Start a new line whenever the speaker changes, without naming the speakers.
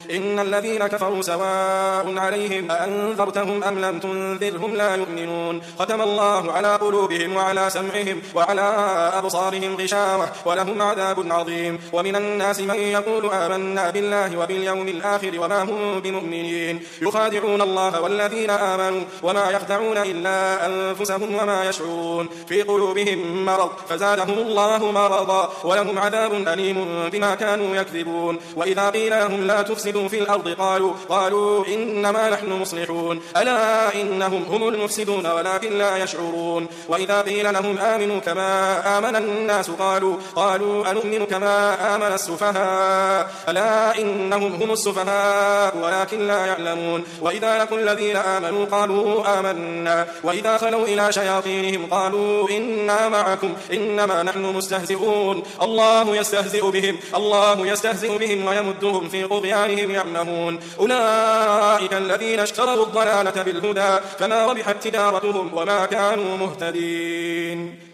إن الذين كفروا سواء عليهم أأنذرتهم أم لم تنذرهم لا يؤمنون ختم الله على قلوبهم وعلى سمعهم وعلى أبصارهم غشاوة ولهم عذاب عظيم. ومن الناس من يقول آمنا بالله وباليوم الآخر وما هم بمؤمنين يخادعون الله والذين آمنوا وما يخدعون إلا أنفسهم وما يشعرون في قلوبهم مرض فزادهم الله مرضا ولهم عذاب أليم بما كانوا يكذبون. وإذا قيل لهم لا تفسدوا في الأرض قالوا إنما نحن مصلحون ألا إنهم هم المفسدون ولكن لا يشعرون. وإذا قيل لهم آمنوا كما آمن الناس قالوا أنؤمن كما آمن السفهاء ألا إنهم هم السفهاء ولكن لا يعلمون. وإذا لقوا الذين آمنوا قالوا آمنا وإذا خلوا إلى شياطينهم قالوا إنا معكم إنما نحن مستهزئون الله يستهزئ بهم ويمدهم في طغيانهم يعمهون. أولئك الذين اشتروا الضلالة بالهدى فما ربحت تجارتهم وما كانوا مهتدين.